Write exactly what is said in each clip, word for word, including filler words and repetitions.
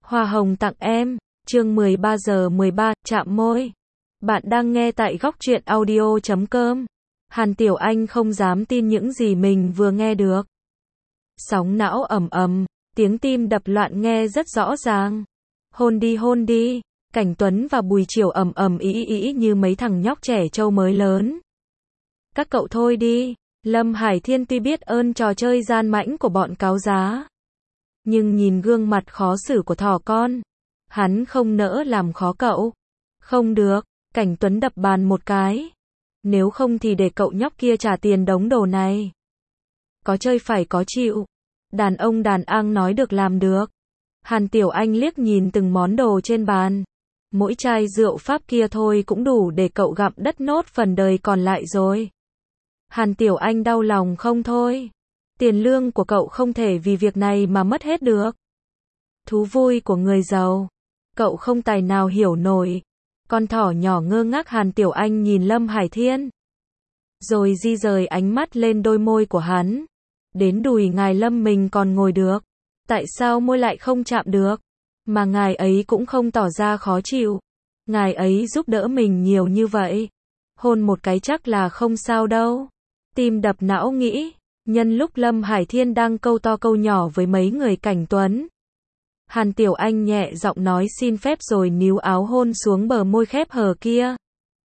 Hoa hồng tặng em, chương mười ba giờ mười ba, chạm môi. Bạn đang nghe tại góc truyện audio chấm com. Hàn Tiểu Anh không dám tin những gì mình vừa nghe được. Sóng não ầm ầm, tiếng tim đập loạn nghe rất rõ ràng. Hôn đi hôn đi, Cảnh Tuấn và Bùi Chiều ầm ầm ý ý như mấy thằng nhóc trẻ trâu mới lớn. Các cậu thôi đi, Lâm Hải Thiên tuy biết ơn trò chơi gian mãnh của bọn cáo giá, nhưng nhìn gương mặt khó xử của thỏ con, hắn không nỡ làm khó cậu. Không được, Cảnh Tuấn đập bàn một cái. Nếu không thì để cậu nhóc kia trả tiền đống đồ này. Có chơi phải có chịu. Đàn ông đàn ang nói được làm được. Hàn Tiểu Anh liếc nhìn từng món đồ trên bàn. Mỗi chai rượu Pháp kia thôi cũng đủ để cậu gặm đất nốt phần đời còn lại rồi. Hàn Tiểu Anh đau lòng không thôi. Tiền lương của cậu không thể vì việc này mà mất hết được. Thú vui của người giàu. Cậu không tài nào hiểu nổi. Con thỏ nhỏ ngơ ngác. Hàn Tiểu Anh nhìn Lâm Hải Thiên, rồi di rời ánh mắt lên đôi môi của hắn. Đến đùi ngài Lâm mình còn ngồi được. Tại sao môi lại không chạm được? Mà ngài ấy cũng không tỏ ra khó chịu. Ngài ấy giúp đỡ mình nhiều như vậy. Hôn một cái chắc là không sao đâu. Tim đập não nghĩ. Nhân lúc Lâm Hải Thiên đang câu to câu nhỏ với mấy người Cảnh Tuấn, Hàn Tiểu Anh nhẹ giọng nói xin phép rồi níu áo hôn xuống bờ môi khép hờ kia.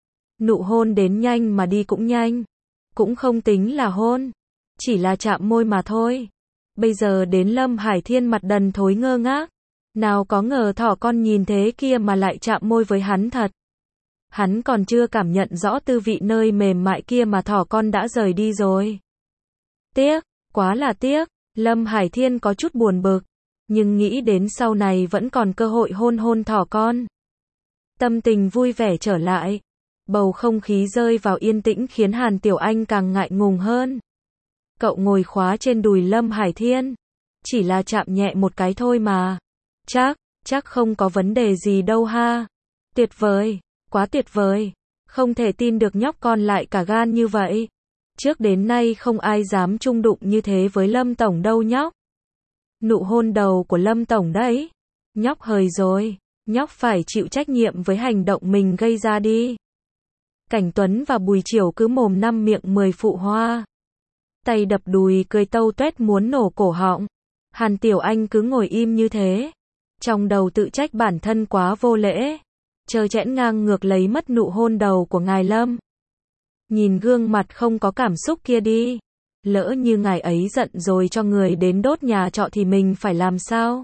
Nụ hôn đến nhanh mà đi cũng nhanh. Cũng không tính là hôn. Chỉ là chạm môi mà thôi. Bây giờ đến Lâm Hải Thiên mặt đần thối ngơ ngác. Nào có ngờ thỏ con nhìn thế kia mà lại chạm môi với hắn thật. Hắn còn chưa cảm nhận rõ tư vị nơi mềm mại kia mà thỏ con đã rời đi rồi. Tiếc, quá là tiếc. Lâm Hải Thiên có chút buồn bực, nhưng nghĩ đến sau này vẫn còn cơ hội hôn hôn thỏ con, tâm tình vui vẻ trở lại. Bầu không khí rơi vào yên tĩnh khiến Hàn Tiểu Anh càng ngại ngùng hơn. Cậu ngồi khóa trên đùi Lâm Hải Thiên. Chỉ là chạm nhẹ một cái thôi mà. Chắc, chắc không có vấn đề gì đâu ha. Tuyệt vời, quá tuyệt vời. Không thể tin được nhóc con lại cả gan như vậy. Trước đến nay không ai dám chung đụng như thế với Lâm Tổng đâu nhóc. Nụ hôn đầu của Lâm Tổng đấy. Nhóc hời rồi. Nhóc phải chịu trách nhiệm với hành động mình gây ra đi. Cảnh Tuấn và Bùi Chiều cứ mồm năm miệng mười phụ hoa. Tay đập đùi cười tâu tuét muốn nổ cổ họng. Hàn Tiểu Anh cứ ngồi im như thế. Trong đầu tự trách bản thân quá vô lễ. Trơ trẽn ngang ngược lấy mất nụ hôn đầu của ngài Lâm. Nhìn gương mặt không có cảm xúc kia đi. Lỡ như ngài ấy giận rồi cho người đến đốt nhà trọ thì mình phải làm sao?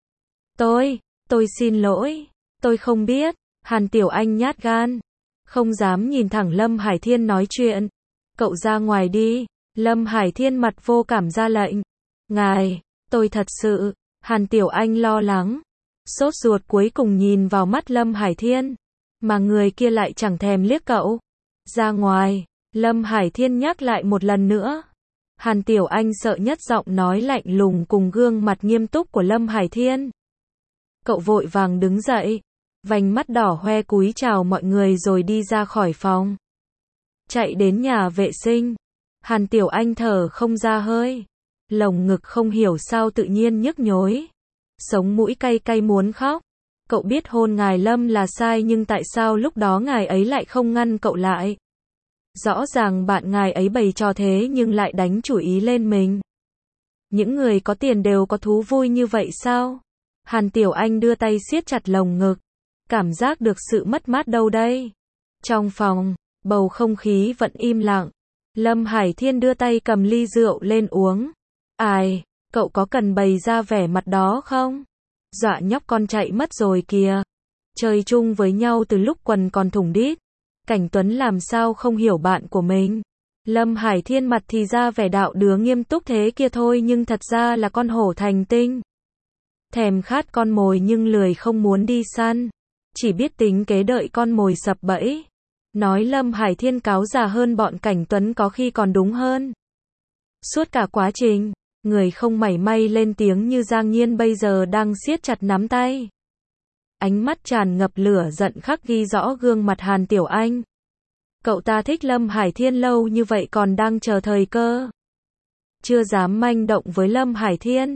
Tôi, tôi xin lỗi. Tôi không biết. Hàn Tiểu Anh nhát gan. Không dám nhìn thẳng Lâm Hải Thiên nói chuyện. Cậu ra ngoài đi. Lâm Hải Thiên mặt vô cảm ra lệnh. Ngài, tôi thật sự. Hàn Tiểu Anh lo lắng. Sốt ruột cuối cùng nhìn vào mắt Lâm Hải Thiên. Mà người kia lại chẳng thèm liếc cậu. Ra ngoài. Lâm Hải Thiên nhắc lại một lần nữa. Hàn Tiểu Anh sợ nhất giọng nói lạnh lùng cùng gương mặt nghiêm túc của Lâm Hải Thiên. Cậu vội vàng đứng dậy. Vành mắt đỏ hoe cúi chào mọi người rồi đi ra khỏi phòng. Chạy đến nhà vệ sinh. Hàn Tiểu Anh thở không ra hơi. Lồng ngực không hiểu sao tự nhiên nhức nhối. Sống mũi cay cay muốn khóc. Cậu biết hôn ngài Lâm là sai nhưng tại sao lúc đó ngài ấy lại không ngăn cậu lại? Rõ ràng bạn ngài ấy bày trò thế nhưng lại đánh chủ ý lên mình. Những người có tiền đều có thú vui như vậy sao? Hàn Tiểu Anh đưa tay siết chặt lồng ngực. Cảm giác được sự mất mát đâu đây? Trong phòng, bầu không khí vẫn im lặng. Lâm Hải Thiên đưa tay cầm ly rượu lên uống. Ai, cậu có cần bày ra vẻ mặt đó không? Dọa nhóc con chạy mất rồi kìa. Chơi chung với nhau từ lúc quần còn thủng đít. Cảnh Tuấn làm sao không hiểu bạn của mình. Lâm Hải Thiên mặt thì ra vẻ đạo đứa nghiêm túc thế kia thôi nhưng thật ra là con hổ thành tinh. Thèm khát con mồi nhưng lười không muốn đi săn. Chỉ biết tính kế đợi con mồi sập bẫy. Nói Lâm Hải Thiên cáo già hơn bọn Cảnh Tuấn có khi còn đúng hơn. Suốt cả quá trình, người không mảy may lên tiếng như Giang Nhiên bây giờ đang siết chặt nắm tay. Ánh mắt tràn ngập lửa giận khắc ghi rõ gương mặt Hàn Tiểu Anh. Cậu ta thích Lâm Hải Thiên lâu như vậy còn đang chờ thời cơ. Chưa dám manh động với Lâm Hải Thiên.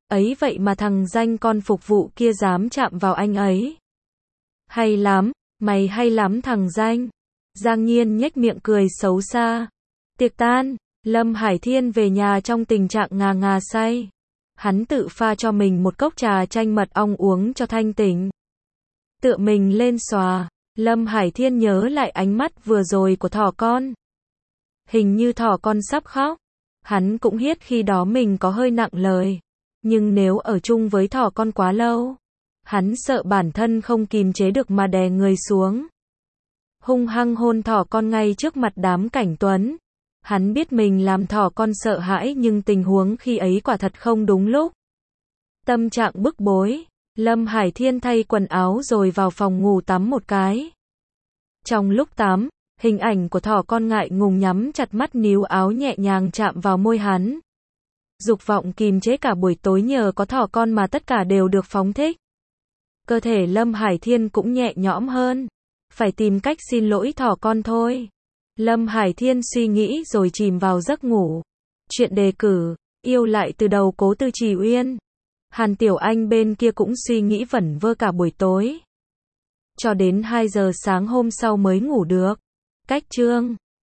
Ấy vậy mà thằng danh con phục vụ kia dám chạm vào anh ấy. Hay lắm, mày hay lắm thằng danh. Giang Nhiên nhếch miệng cười xấu xa. Tiệc tan, Lâm Hải Thiên về nhà trong tình trạng ngà ngà say. Hắn tự pha cho mình một cốc trà chanh mật ong uống cho thanh tỉnh. Tựa mình lên xòa, Lâm Hải Thiên nhớ lại ánh mắt vừa rồi của thỏ con. Hình như thỏ con sắp khóc. Hắn cũng biết khi đó mình có hơi nặng lời. Nhưng nếu ở chung với thỏ con quá lâu, hắn sợ bản thân không kìm chế được mà đè người xuống. Hung hăng hôn thỏ con ngay trước mặt đám cảnh tuấn. Hắn biết mình làm thỏ con sợ hãi nhưng tình huống khi ấy quả thật không đúng lúc. Tâm trạng bức bối, Lâm Hải Thiên thay quần áo rồi vào phòng ngủ tắm một cái. Trong lúc tắm, hình ảnh của thỏ con ngại ngùng nhắm chặt mắt níu áo nhẹ nhàng chạm vào môi hắn. Dục vọng kìm chế cả buổi tối nhờ có thỏ con mà tất cả đều được phóng thích. Cơ thể Lâm Hải Thiên cũng nhẹ nhõm hơn. Phải tìm cách xin lỗi thỏ con thôi. Lâm Hải Thiên suy nghĩ rồi chìm vào giấc ngủ. Chuyện đề cử, yêu lại từ đầu Cố Tư Trì Uyên. Hàn Tiểu Anh bên kia cũng suy nghĩ vẩn vơ cả buổi tối. Cho đến hai giờ sáng hôm sau mới ngủ được. Cách chương